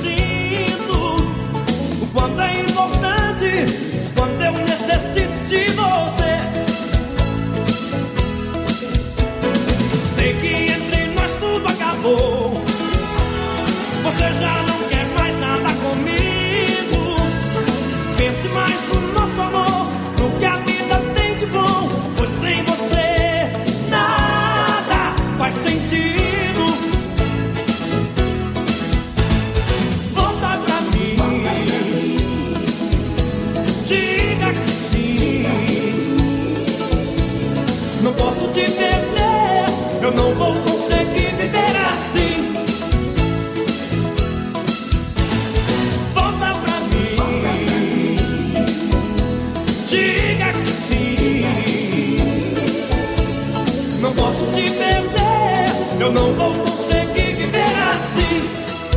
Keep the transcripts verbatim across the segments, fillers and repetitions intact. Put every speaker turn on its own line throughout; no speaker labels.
sinto, o quanto é importante, o quanto eu necessito de você. Sei que entre nós tudo acabou, você já não quer mais nada comigo. Pense mais no nosso amor, no que a vida tem de bom, pois sem você nada faz sentido. Volta pra mim, diga que sim. Não posso te perder, eu não vou conseguir viver assim. Volta pra mim, diga que sim. Não posso te perder, eu não vou conseguir viver assim.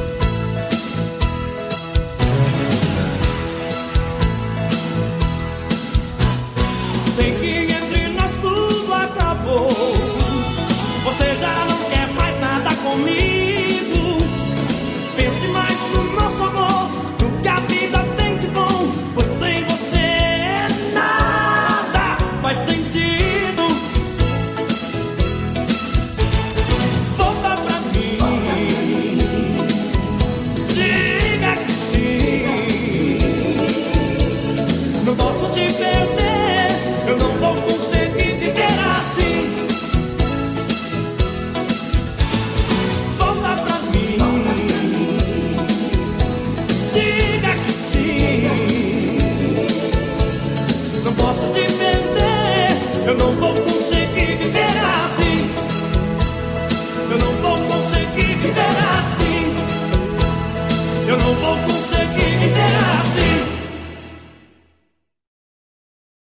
Sei que entre nós tudo acabou, você já não quer mais nada comigo. Pense mais no nosso amor, no que a vida tem de bom, pois sem você nada faz sentido. Volta pra mim, diga que sim. Não posso te perder, eu não vou conseguir viver assim. Volta pra mim, diga que sim. Não posso te perder, eu não vou conseguir viver assim. Eu não vou conseguir viver assim. Eu não vou conseguir